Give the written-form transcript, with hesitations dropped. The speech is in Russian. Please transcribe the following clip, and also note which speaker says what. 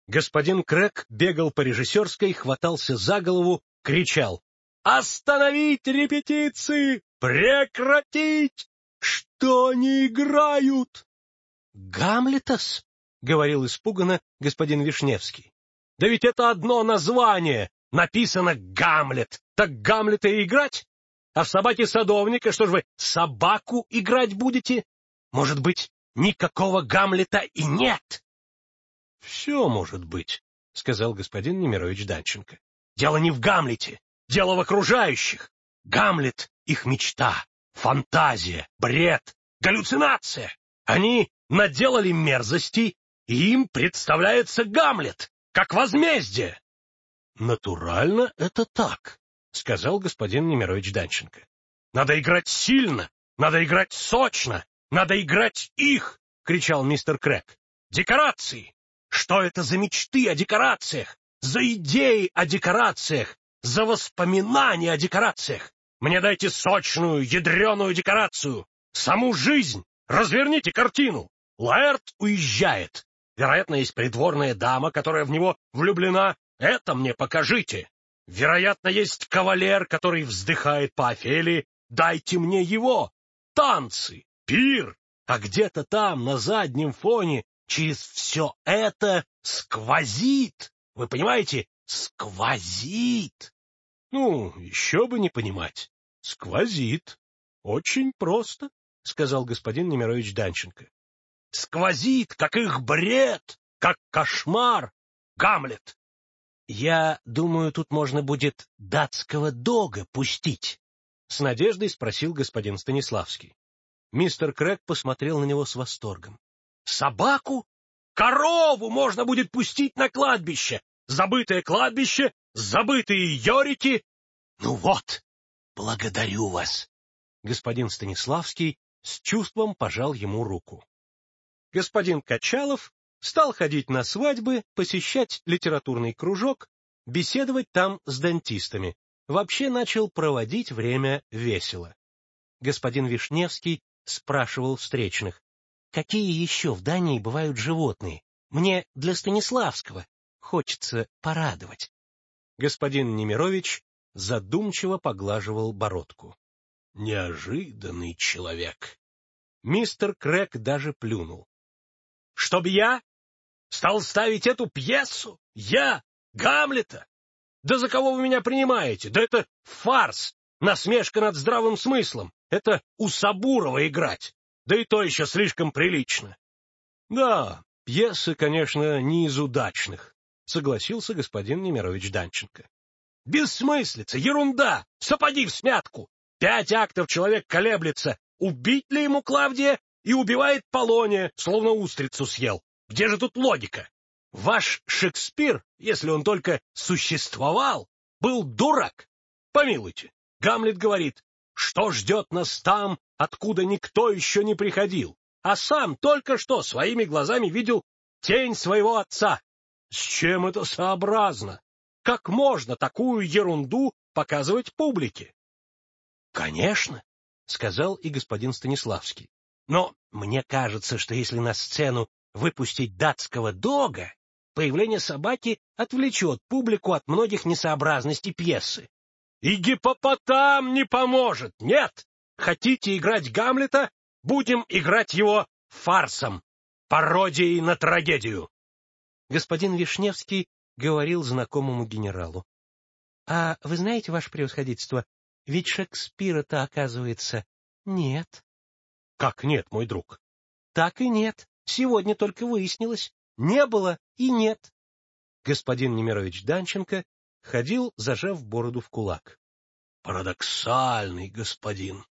Speaker 1: Господин Крэк бегал по режиссерской, хватался за голову, кричал: «Остановить репетиции! Прекратить! Что они играют?» «Гамлетас», — говорил испуганно господин Вишневский. «Да ведь это одно название! Написано «Гамлет». Так Гамлета и играть? А в собаке садовника что ж вы, собаку играть будете? Может быть, никакого Гамлета и нет?» «Все может быть», — сказал господин Немирович Данченко. «Дело не в Гамлете, дело в окружающих. Гамлет — их мечта, фантазия, бред, галлюцинация. Они наделали мерзостей, и им представляется Гамлет, как возмездие». «Натурально это так», — сказал господин Немирович Данченко. «Надо играть сильно, надо играть сочно, надо играть их!» — кричал мистер Крэк. «Декорации! Что это за мечты о декорациях? За идеи о декорациях? За воспоминания о декорациях? Мне дайте сочную, ядреную декорацию! Саму жизнь! Разверните картину! Лаэрт уезжает. Вероятно, есть придворная дама, которая в него влюблена. Это мне покажите. Вероятно, есть кавалер, который вздыхает по Офелии. Дайте мне его. Танцы, пир. А где-то там, на заднем фоне, через все это сквозит. Вы понимаете? Сквозит. Ну, еще бы не понимать. Сквозит. Очень просто, сказал господин Немирович Данченко. Сквозит, как их бред, как кошмар. Гамлет. Я думаю, тут можно будет датского дога пустить, с надеждой спросил господин Станиславский. Мистер Крэк посмотрел на него с восторгом. Собаку? Корову можно будет пустить на кладбище. Забытое кладбище, забытые йорики. Ну вот, благодарю вас. Господин Станиславский с чувством пожал ему руку. Господин Качалов стал ходить на свадьбы, посещать литературный кружок, беседовать там с дантистами. Вообще начал проводить время весело. Господин Вишневский спрашивал встречных: «Какие еще в Дании бывают животные? Мне для Станиславского хочется порадовать». Господин Немирович задумчиво поглаживал бородку. «Неожиданный человек». Мистер Крэк даже плюнул. «Чтоб я стал ставить эту пьесу? Я? Гамлета? Да за кого вы меня принимаете? Да это фарс, насмешка над здравым смыслом. Это у Сабурова играть. Да и то еще слишком прилично». «Да, пьесы, конечно, не из удачных», — согласился господин Немирович Данченко. «Бессмыслица, ерунда, сапоги в смятку. 5 актов человек колеблется, убить ли ему Клавдия, и убивает Полония, словно устрицу съел. Где же тут логика? Ваш Шекспир, если он только существовал, был дурак. Помилуйте, Гамлет говорит, что ждет нас там, откуда никто еще не приходил, а сам только что своими глазами видел тень своего отца. С чем это сообразно? Как можно такую ерунду показывать публике? — Конечно, — сказал и господин Станиславский. Но мне кажется, что если на сцену выпустить датского дога, появление собаки отвлечет публику от многих несообразностей пьесы. И гиппопотам не поможет, нет! Хотите играть Гамлета? Будем играть его фарсом, пародией на трагедию. Господин Вишневский говорил знакомому генералу: — А вы знаете, ваше превосходительство, ведь Шекспира-то, оказывается, нет. — Как нет, мой друг? — Так и нет. Сегодня только выяснилось. Не было и нет. Господин Немирович Данченко ходил, зажав бороду в кулак. — Парадоксальный господин,